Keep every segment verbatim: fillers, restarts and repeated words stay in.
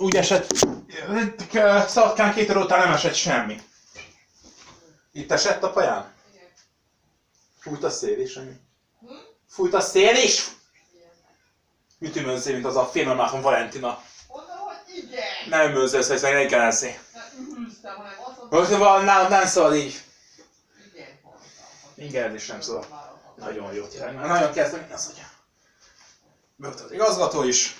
úgy esett, Szatkán két óra után nem esett semmi. Itt esett a paján? Igen. Fújt a szél is, semmi. Hm? Fújt a szél is? Igen. Mit ümönzél, mint az a filmemákon Valentina? Mondom, hogy igen! Nem ümönzél, hogy meg reggelezni. Nem ühűztem, hanem azt mondtam, Most van, nálam nem szabad így. igen, mondtam. Igen, ez is nem szabad. Nagyon jó, tényleg. Már nagyon kezdem, az hogy bögt az igazgató is.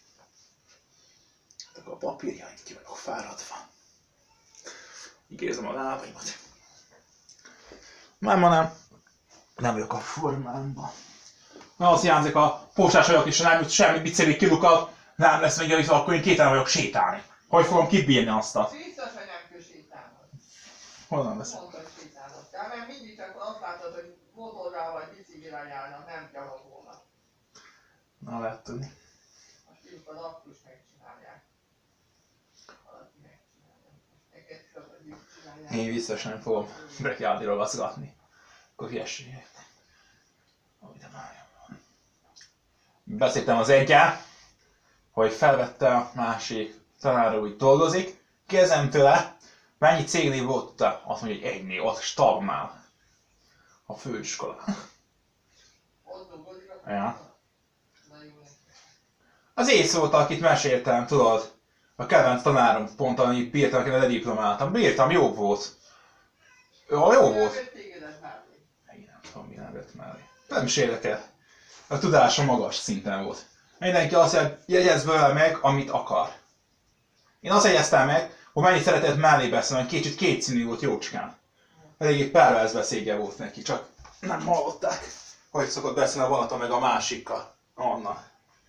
Hát akkor a papírjaink ki vagyok fáradva. Így érzem a lábaimat. Már ma nem. Nem vagyok a formámban. Na, azt hiányzik a postás vagyok, és nem jut semmi bicikli kilukat. Nem lesz még, akkor én kételen vagyok sétálni. Hogy fogom kibírni azt a... Biztos, hogy nem kell sétálnod. Honnan veszem? Mondta, hogy sétálnod kell, mert mindig csak azt látod, hogy motorral vagy biciklire járnak, nem gyalogolnak. Na, lehet tudni. Most ők az aktus megcsinálják. Valaki megcsinálja. Neked csak az ők csinálják. Én biztos nem fogom brekiádiról vaszgatni. Akkor hülyeségek. Ahogy már van. Beszéltem az eggyel, hogy felvette a másik tanárról, úgy dolgozik. Kérdezem tőle, mennyi cégnév volt? Azt mondja, hogy egy név, ott stagnál. A főiskolán. Ott dolgozik a Ja. Na jó neki. Az ész volt, akit meséltem, tudod? A kedvenc tanárom pont, amit bírtam, akinek lediplomáltam. Bírtam, jó volt. Jó, jó volt. Ő tégedet mellé. Én nem tudom, mi nem vett mellé. Nem is érdekel. A tudása magas szinten volt. Mindenki azt mondja, jegyezz vele meg, amit akar. Én azt jegyeztem meg, hogy mennyit szeretett mellé beszélni, hogy kicsit kétszínű volt jócskán. Eléggé perverz beszédje volt neki, csak nem hallották, hogy szokott beszélni a vonaton meg a másikkal. Anna.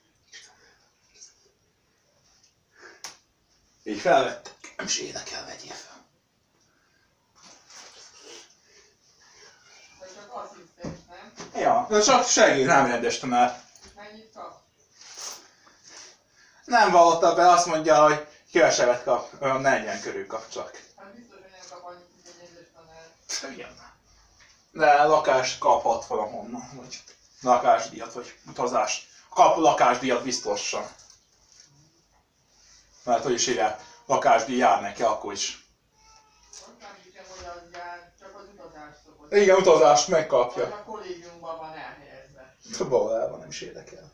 Így felvettek. Nem is érdekel, vegyél fel. Vagy csak asszisztens, nem? Ja, de csak segít, nem rendes tanár. Mennyit kap? Nem vallotta be, azt mondja, hogy kevesebbet kap, olyan negyven körül kap csak. Hát biztos, hogy nem kap annyit, mint egy egyes tanár. Igen. De lakást kaphat valahonnan, vagy lakásdíjat, vagy utazást. Kap lakásdíjat biztosan. Mert hogy is írják, lakásdíj jár neki akkor is. Most nem hiszem, hogy az jár, csak az utazás szokott. Igen, utazást Vagy megkapja. a kollégiumban van elhelyezve. Valójában nem is érdekel.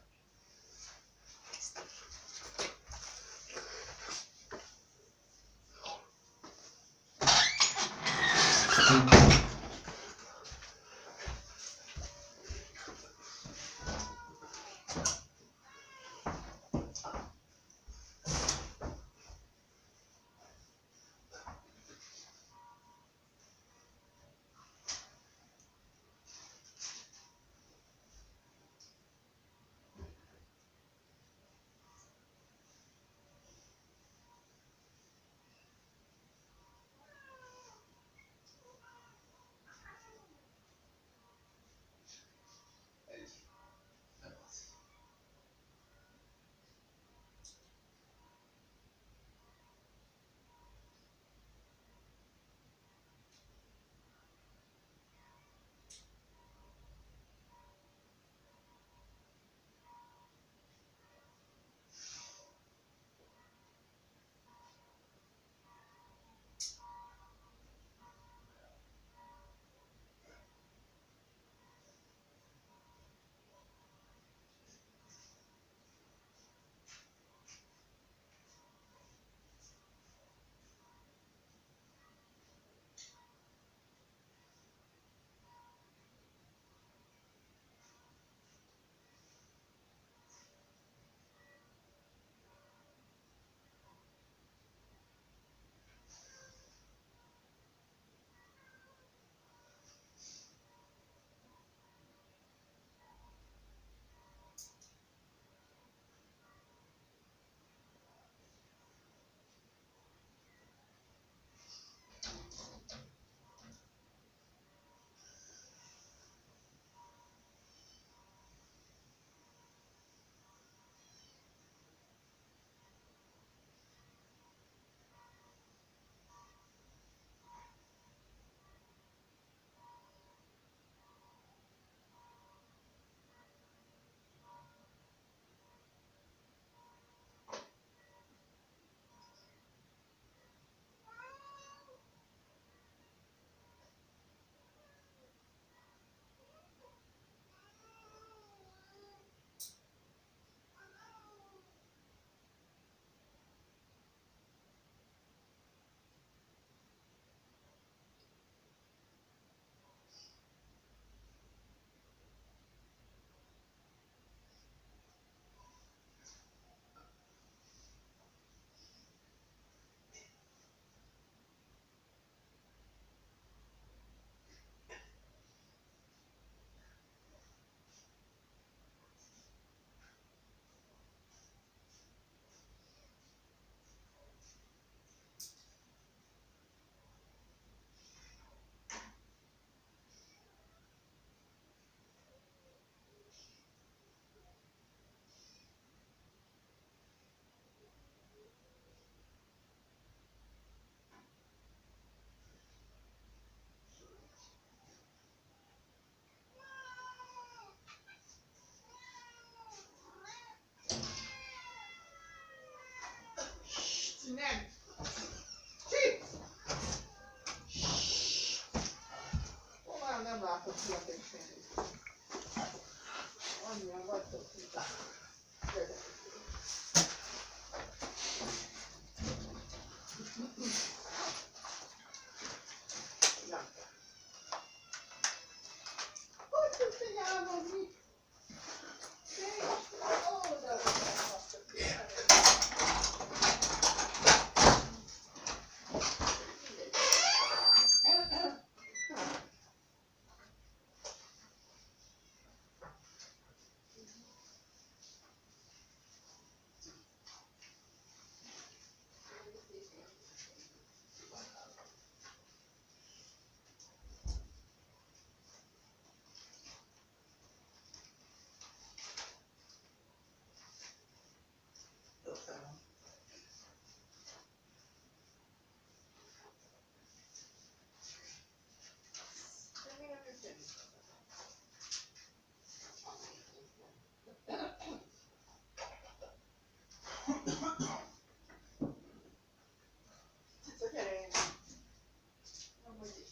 Hát, gyere én. Amúgy is.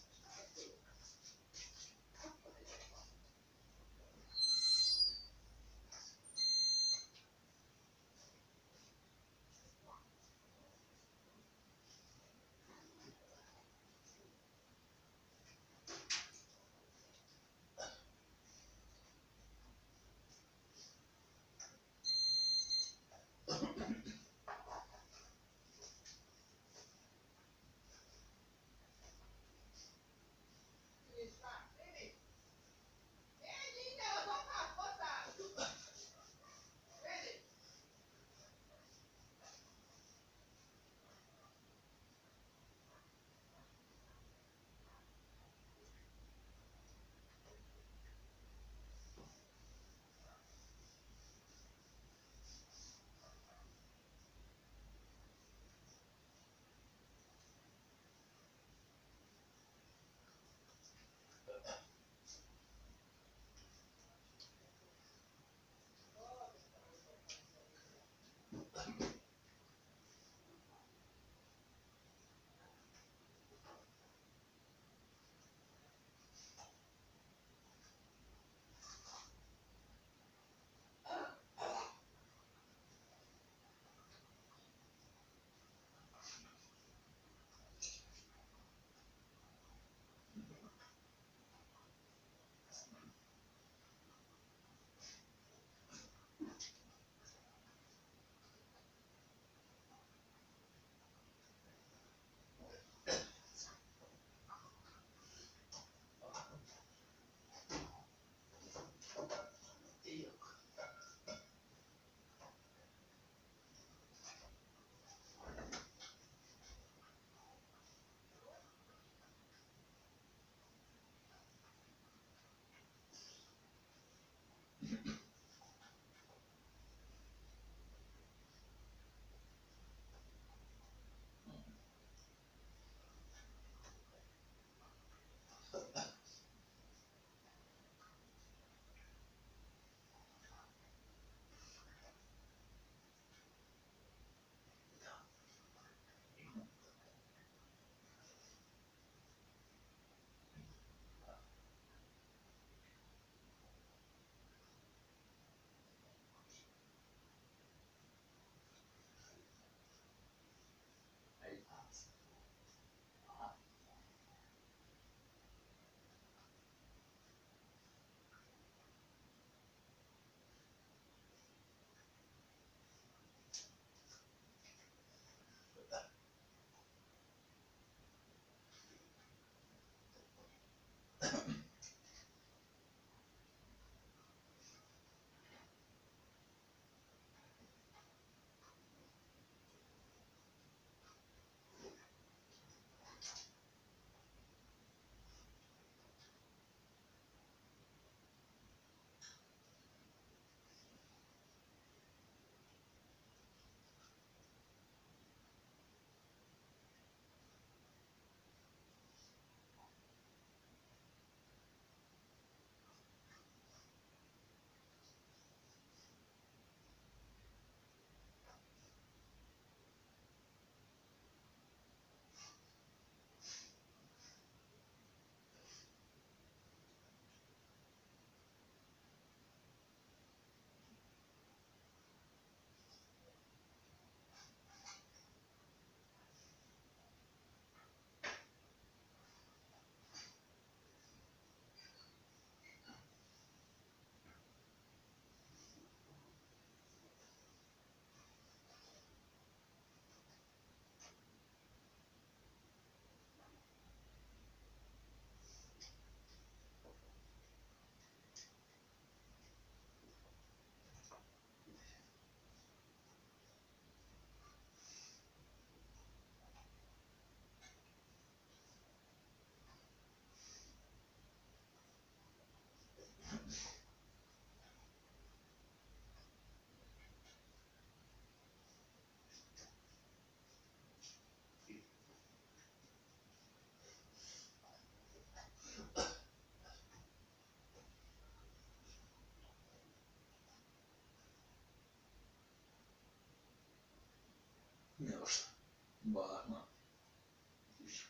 Mi most? Barna. Is.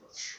Gyors.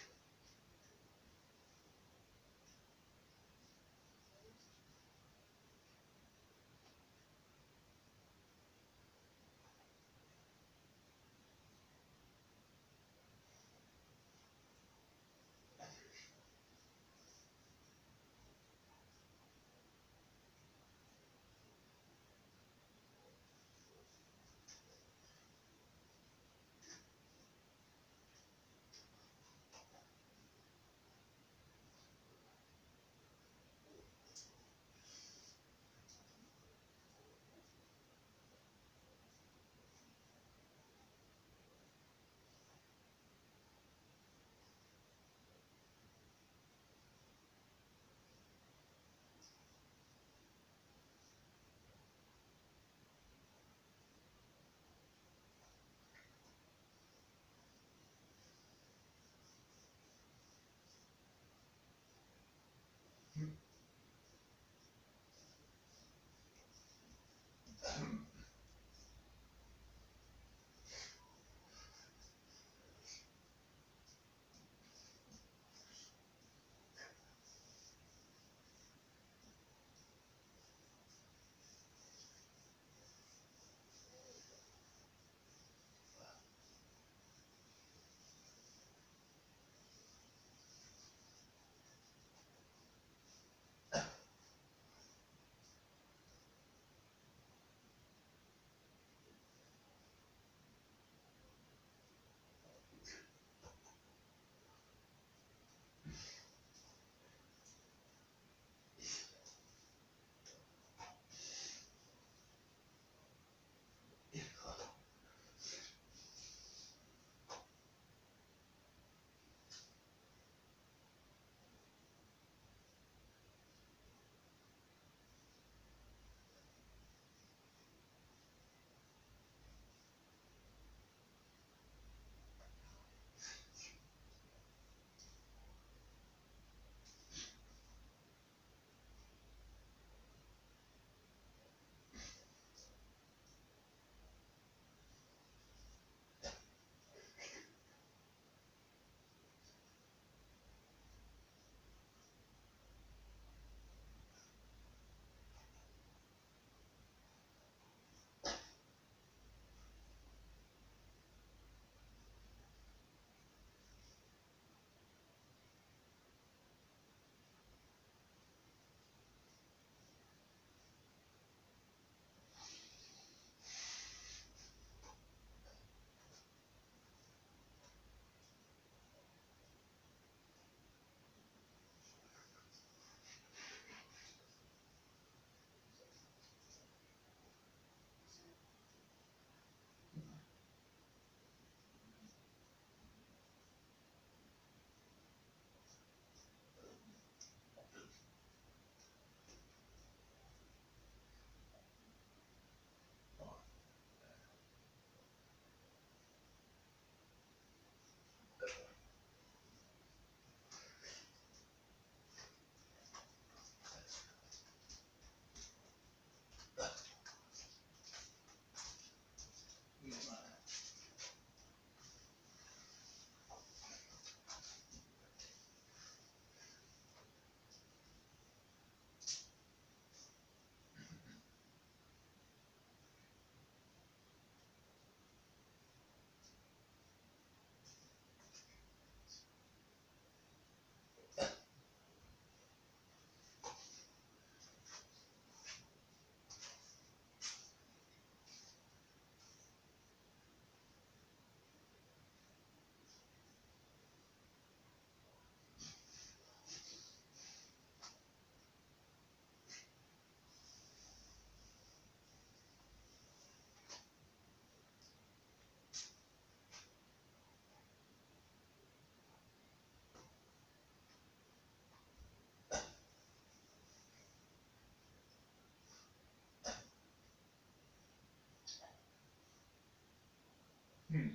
Hmm.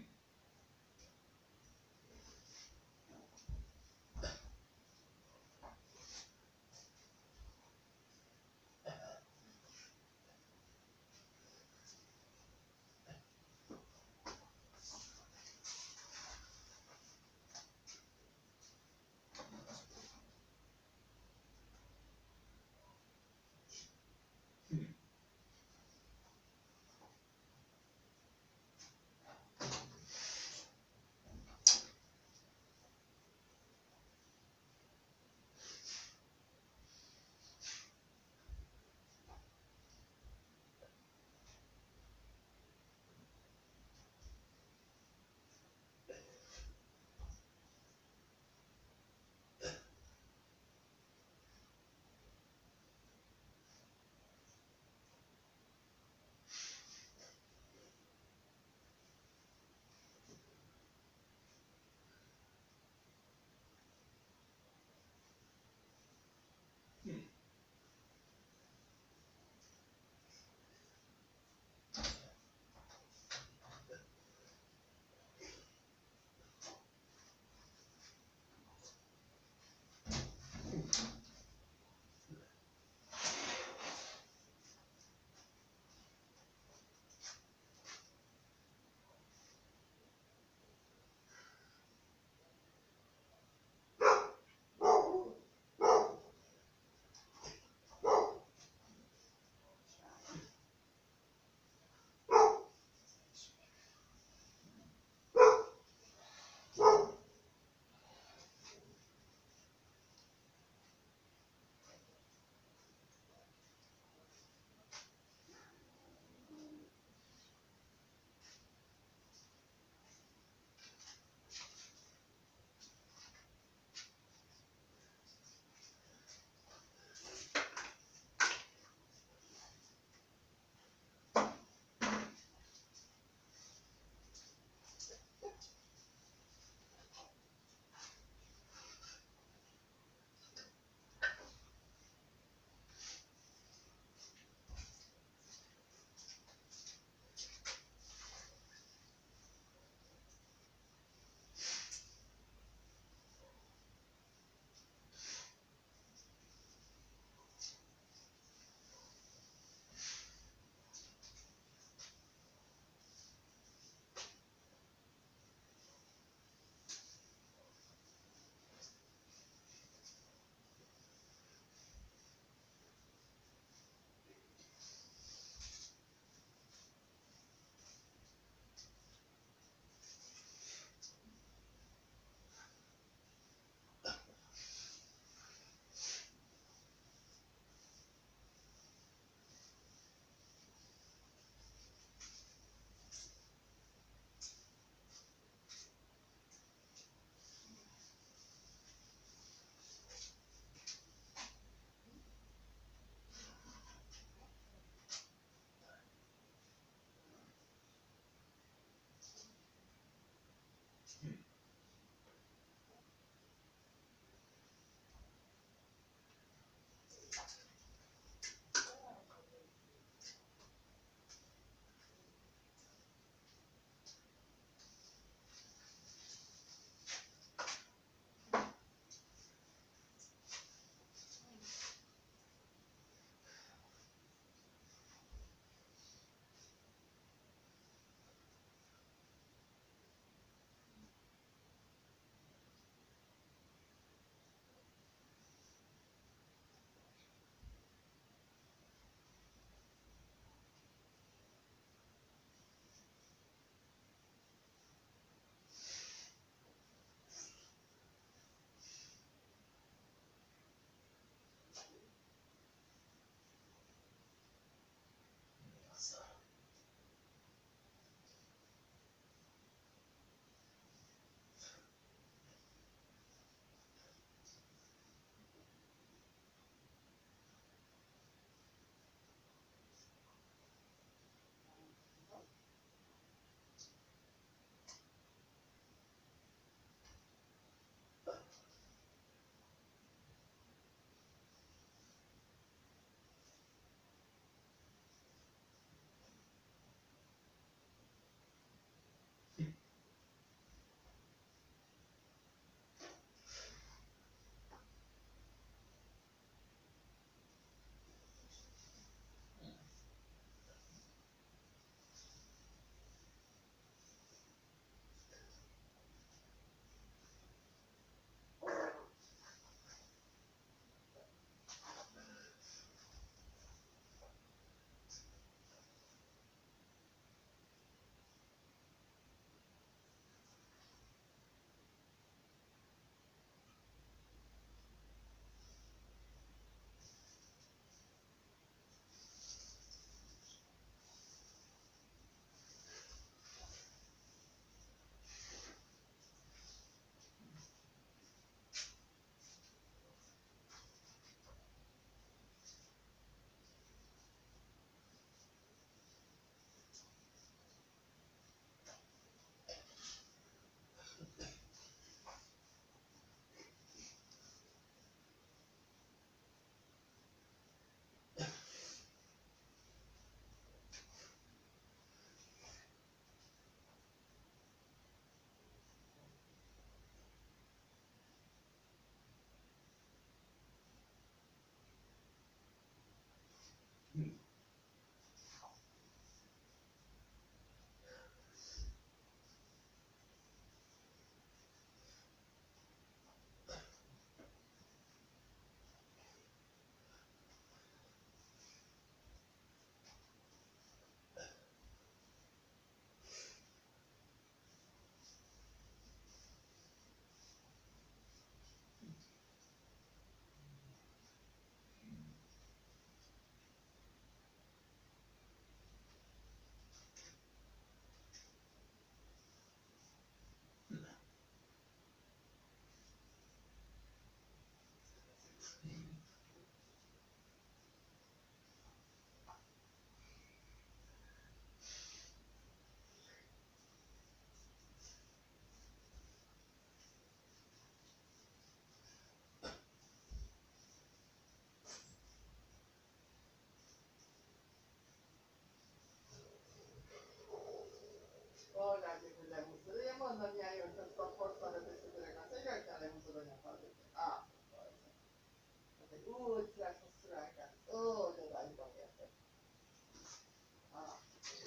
Úgy lesz a szüleget. Ó, de nagyban értek. Ah.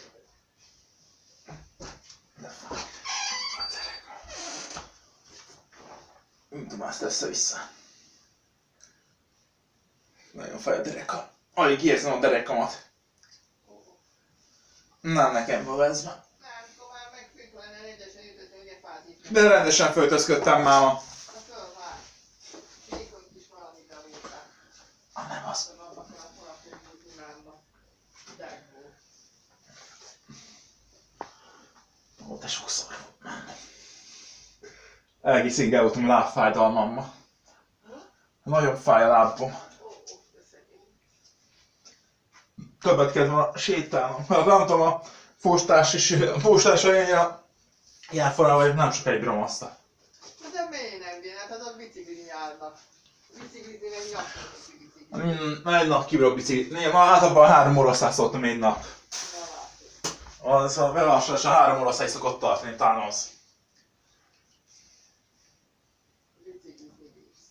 Mint tudom, ezt össze-vissza. Nagyon fáj a dereka. Alig érzem a derekamat. Nem nekem van ez ma. Nem tudom, már megfűnt volna rendesen ütött, hogy egy fázít. De rendesen föltözködtem máma. Na fölvár. Vékony kis valamit a vétel. Ah, nem az. Aztán abba kell a falakon Dunánba. Degó. Ó, te sokszor volt. Egész inkább voltam lábfájdalmam ma. Nagyon fáj a lábom. Ó, ó, de szegény. Többet kellett volna sétálnom. Mert nem tudom, a postás is, a postás annyira járforrá vagy nem sokáig bromazta. Na de miért nem jön? Hát azok biciklin járnak. Biciklizni meg nyakon biciklizni. Mm, egy nap kibírok biciklizni. Én már általában három óra szóltam egy nap. Na látod. Az a belassulás a három óra szokott tartani, talán az. Biciklizni bírsz.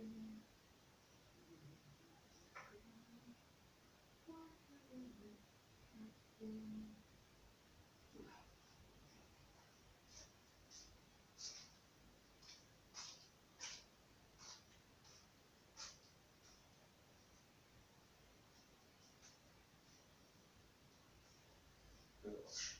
Piros.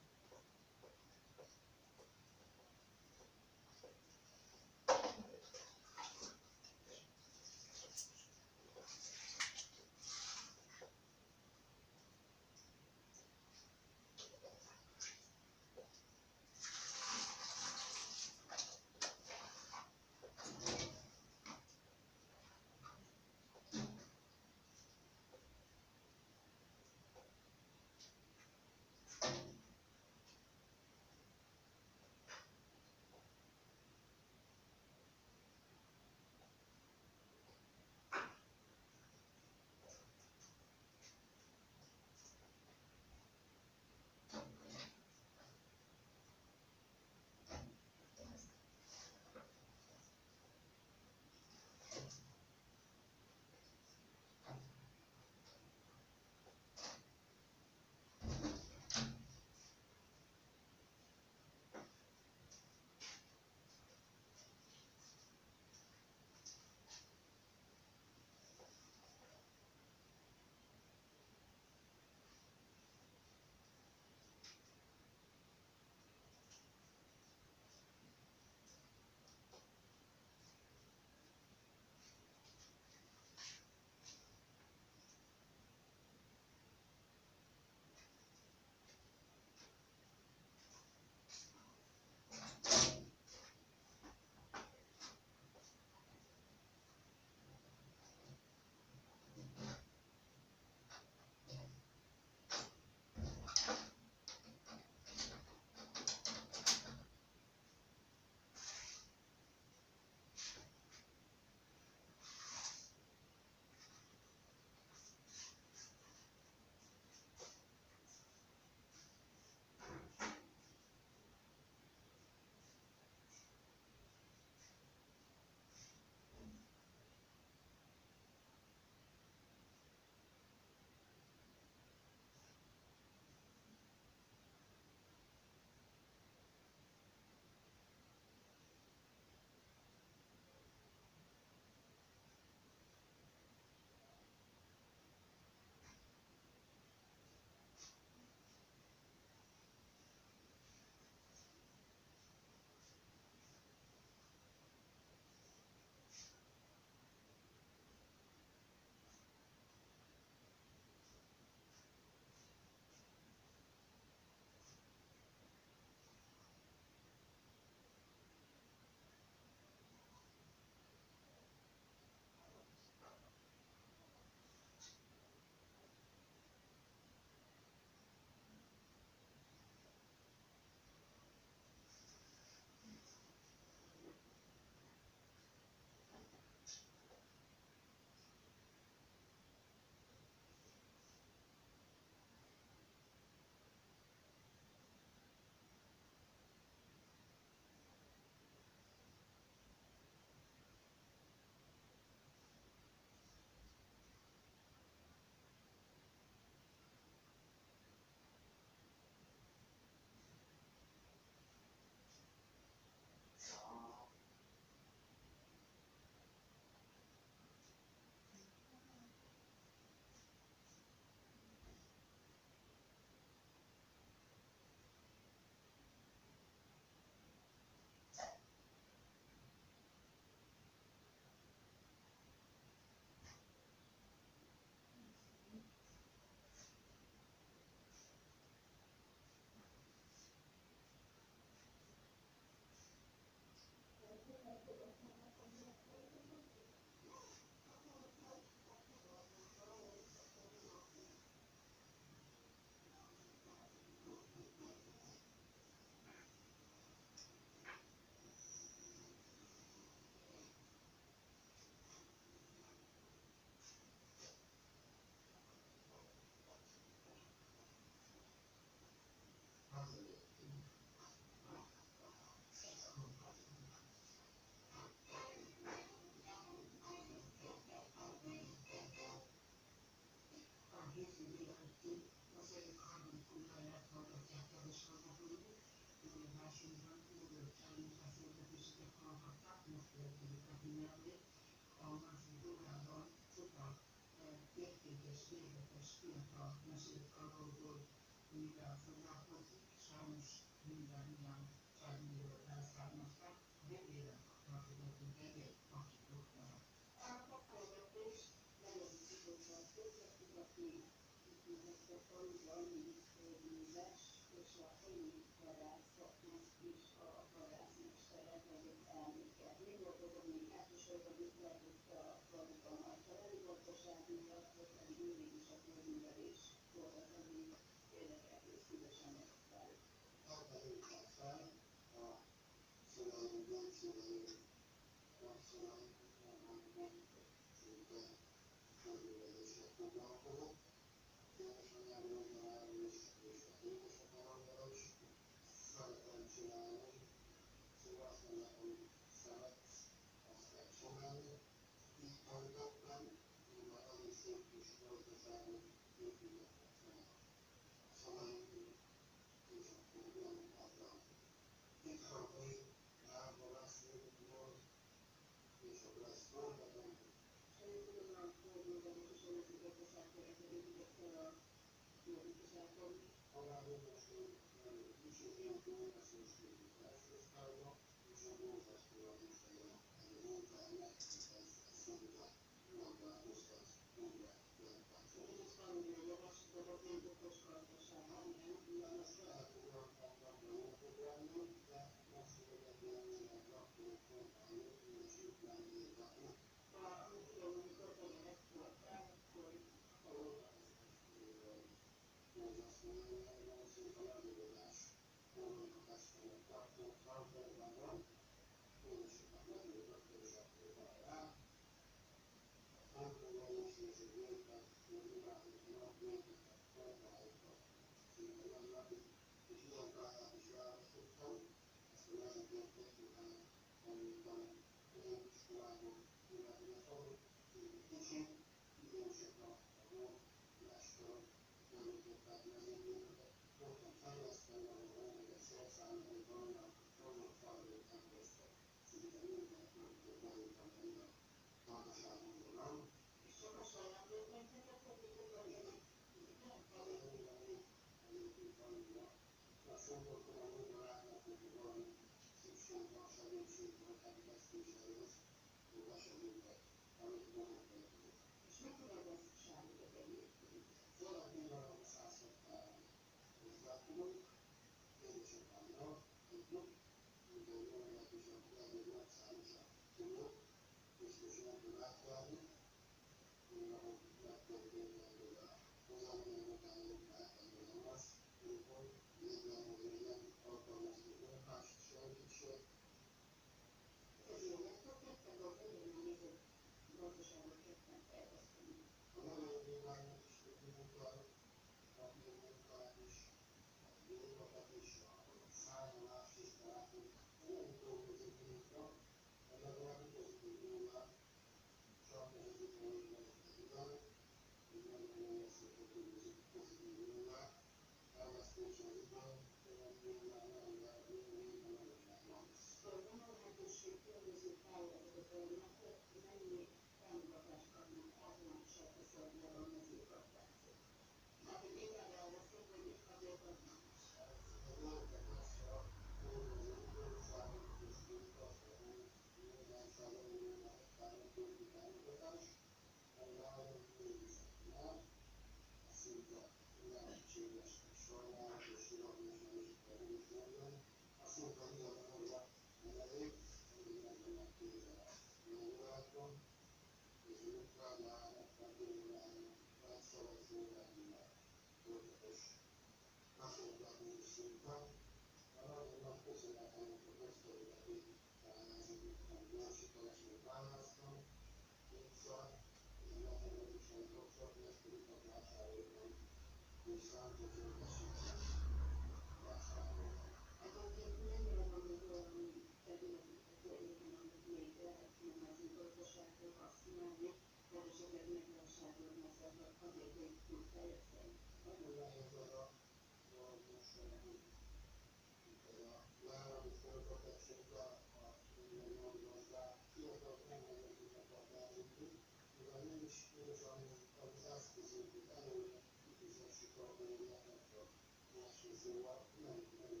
Szóval nem, nem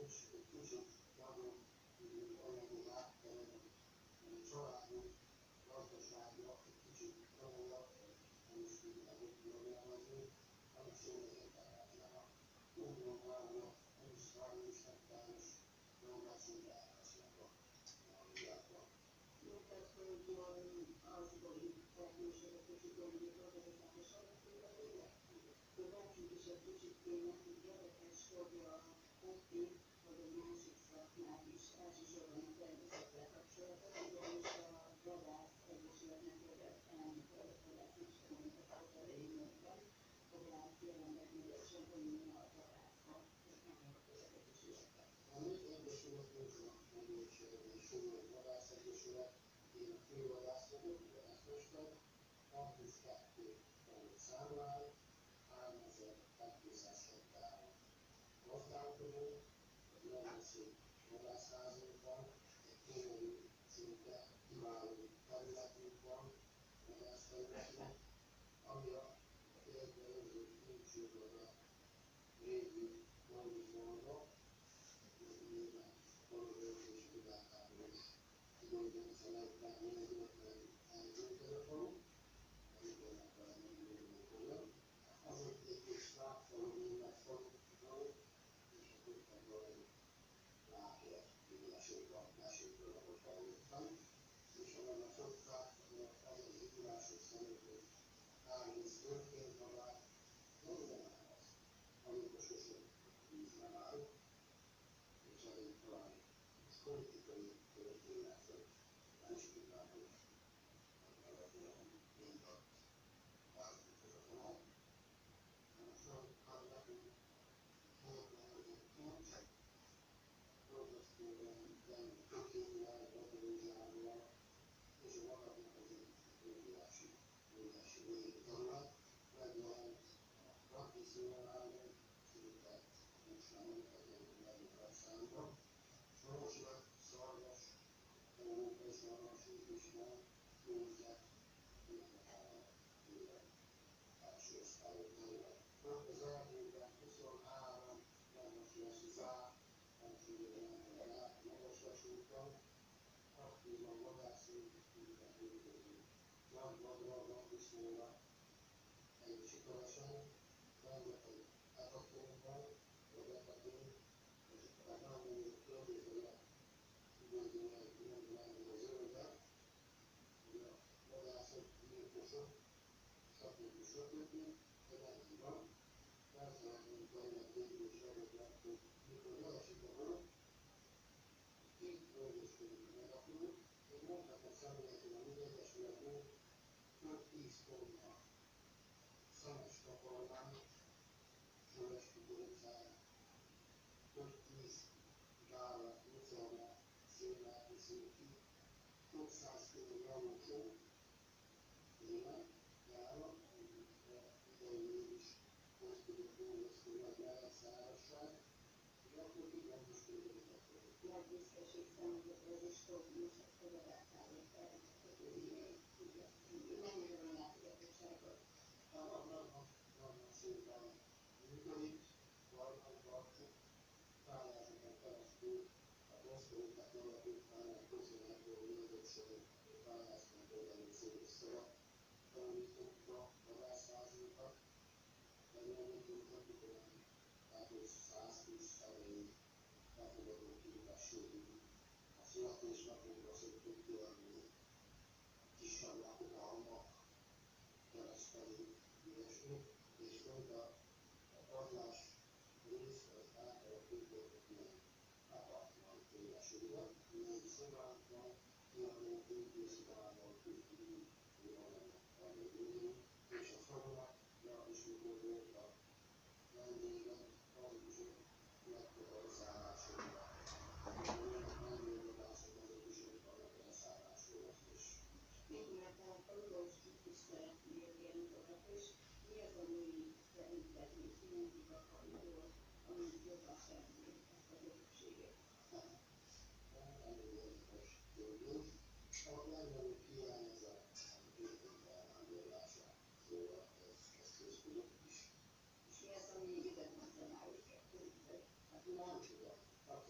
Mi az, ami ide mondta már őket?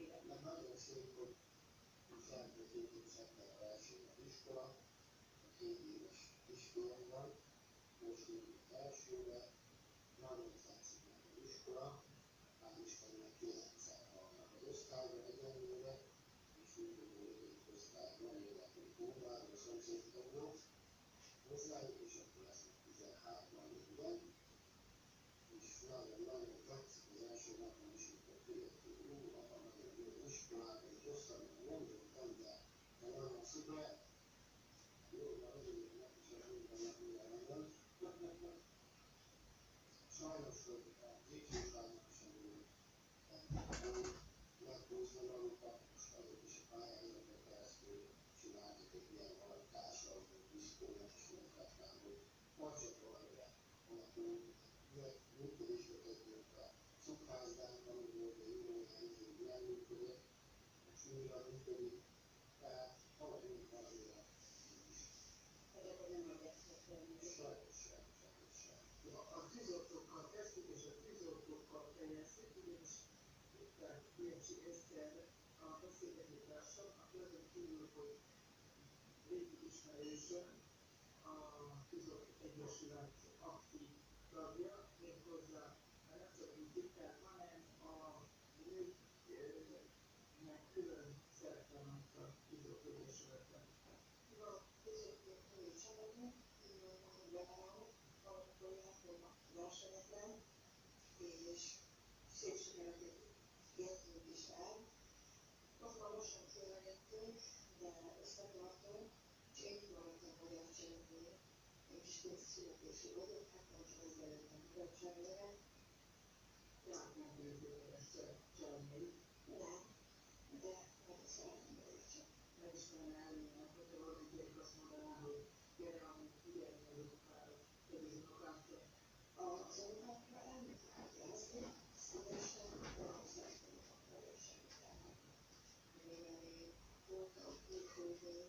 Mert nagyon szép, hogy szeptember két szeptember első az iskola, a két éves kisfiamban, most indult elsőre, nagyon tetszik meg az iskola, hál' Istennek kilencszer vannak az osztályban egyenlőre, és úgy gondolom, hogy egy osztályban életünk óvára, a szomszédtanulók, hozzájuk, és akkor lesznek tizenhárman minden, és nagyon-nagyon tetszik az első napon is, amikor kijött, hogy ú, apa nagyon jó az iskolába, és hosszabban gondoltam, de, de nagyon szuper. Jó, de azért meg is a munkának mindenben. Sajnos, hogy az ifjúságnak sem volt meghúzni magukat, most azok is a pályázaton keresztül csináltak egy ilyen nagy társadalmi diszkómentes munkát, hogy Macsatolra alapul, működés vezetők a szokházdában, volt egy jó néhány év nem működött, most újra működik, tehát haladjunk azért is. Ezeket nem egyeztek tenni. Sajnos sem, sajnos sem. A tűzoltókkal kezdtük, és a tűzoltókkal fejeztük, ugyanis itt a Bilecsi Eszter a beszélgető társam, aki azon kívül, hogy régi ismerősöm, a Tűzoltók Egyesület aktív tagja, méghozzá nem csak úgy titkát, hanem a nőknek külön szerepe van a Tűzoltók Egyesületben. A tűzoltók női csapatok, veteránok, alapolják a versenyeken, és szép sikereket értünk is el. Aztán lassan fölvegettünk, de összetartunk, és én maradtam magyar cselekmény. Én is kész születésű vagyok, hát nem csak az előttem mutatságére. Tehát nem bővülök ezt a cselekményt. Nem, de nagyon szeretem őket. Nem ismerem elmének, hogyha valami gyerek azt mondaná, hogy gyere, amit figyelni az unokára, vagy az unokákra. Az unokákra emlékezni, szívesen, de az szeretem akarok semmit elmondani. Mivel én voltam külföldön,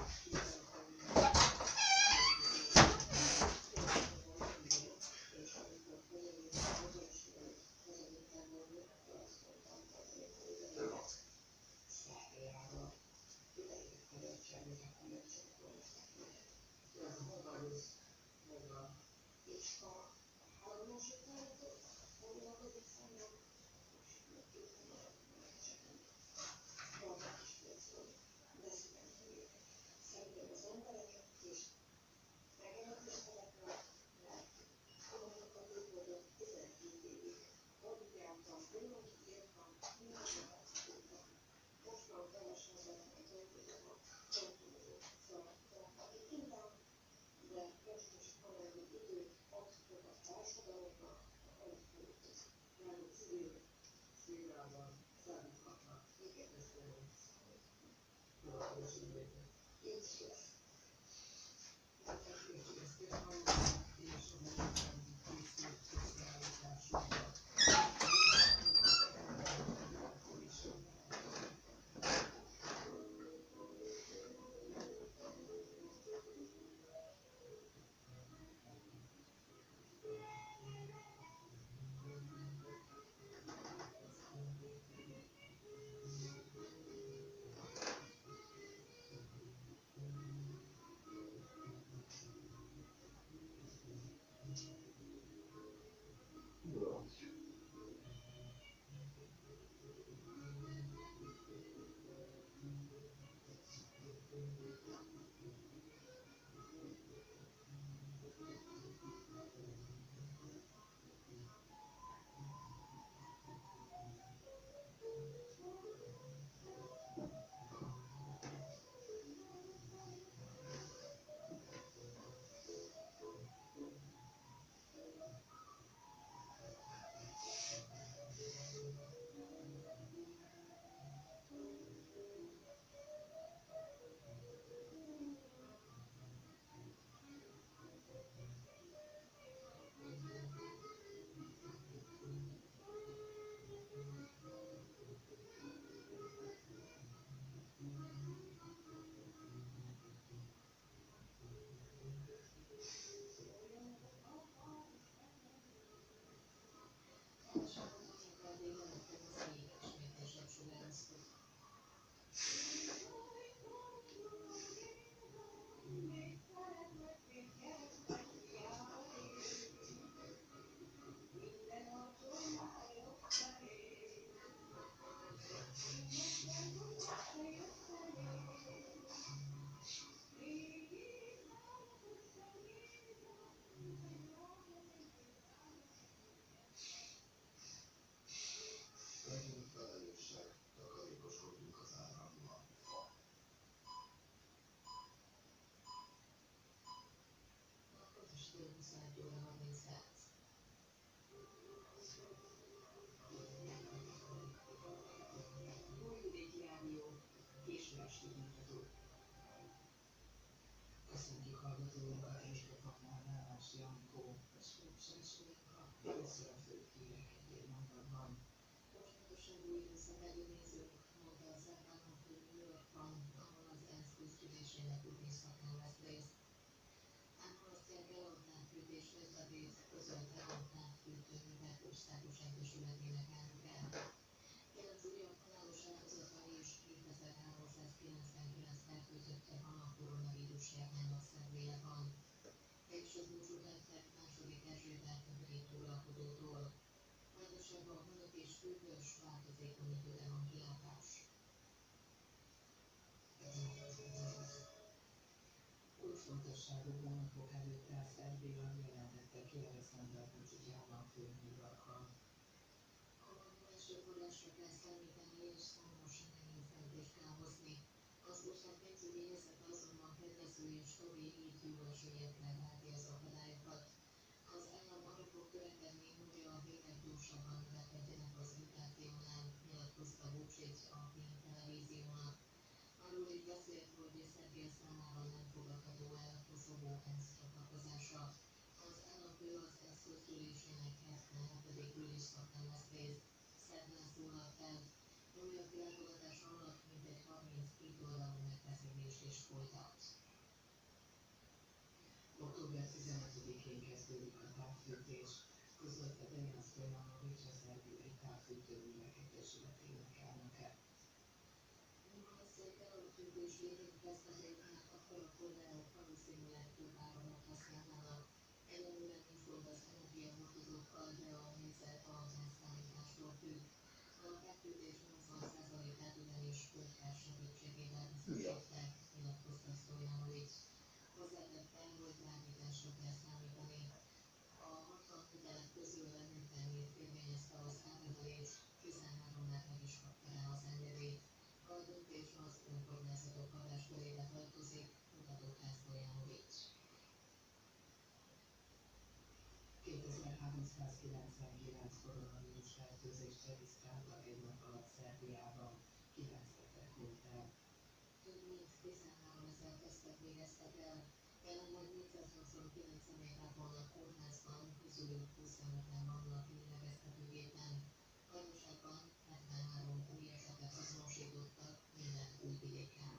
és amikor felérünk haza is hazavittem volna, akkor azt mondtam, hogy azért, hogy indítatók. Köszöntjük hallgatóinkat mikrofonnál Nálási Anikó, a Spóksásúlyunkat. Először a fő hírek egy mondatban. Kulcsfontosságú időszakbeli nézők, mondta az államfő New Yorkban, ahol az ENSZ közgyűlésének ülésszakán vesz részt. Ám halasztják el a távfűtés ötletét, közölte a távfűtőművek országos egyesületének elnöke. Kilenc újabb halálos áldozata és kétezer-háromszázkilencvenkilenc fertőzötte van a koronavírus járványnak Szerbiában. Végső búcsút lettek második Erzsébet brit uralkodótól. Vajdaságban hős és hűvös, változékony időre van kilátás. Kulcsfontosságú hónapok előtte Szerbia jelentette ki Alexander Vučić államfő New Yorkban. Komoly belső forrásra kell számítani és számos reményfeltést kell hozni. Az ország pénzügyi helyzete azonban kedvező és stabil, így jó esélyekre válti az akadályokat. Az állam arra fog törekedni, hogy a bérek gyorsabban növekedjenek az inflációnál, nyilatkozta Vučić a Pink televíziónak. Arról is beszélt, hogy Szerbia számára nem fogadható el Koszovó ENSZ csatlakozása. Az államfő az ENSZ közgyűlésének hetvenhetedik ülésszakán vesz részt. Szerdán szólalt fel. New York-i látogatása alatt mintegy harminckét oldalú megbeszélést is folytat. október tizenötödikén kezdődik a távfűtés, közölte Dejan Stojanović, a Szerbiai Távfűtőművek Egyesületének elnöke. Halasztják el a fűtés végén kezdeményeket, akkor a polgárok valószínűleg több áramot használnának. Egyelőre nincs gond az energiahordozókkal, de a helyzet a gázszállítástól függ. A távfűtés nyolcvan százalékát ugyanis földgáz segítségével biztosítják, nyilatkozta Stojanović. Hozzátette, hogy drágításra kell számítani. A hatvan hitelek közül reménytelenét érvényezte az áremelés, tizenháromnál meg is kapta rá az engedélyt. A döntés az önkormányzatok hatáskörébe tartozik, mutatott rá Stojanović. kétezer-háromszázkilencvenkilenc koronavírus fertőzést regisztráltak egy nap alatt Szerbiában, kilenc beteg hunyt el. Több mint tizenháromezer tesztet végeztek el, jelenleg négyszázhuszonkilenc személyre van a kórházban, közülük huszonöten vannak lélegeztetőgépen. Vajdaságban hetvenhárom új esetet azonosítottak, minden Újvidéken.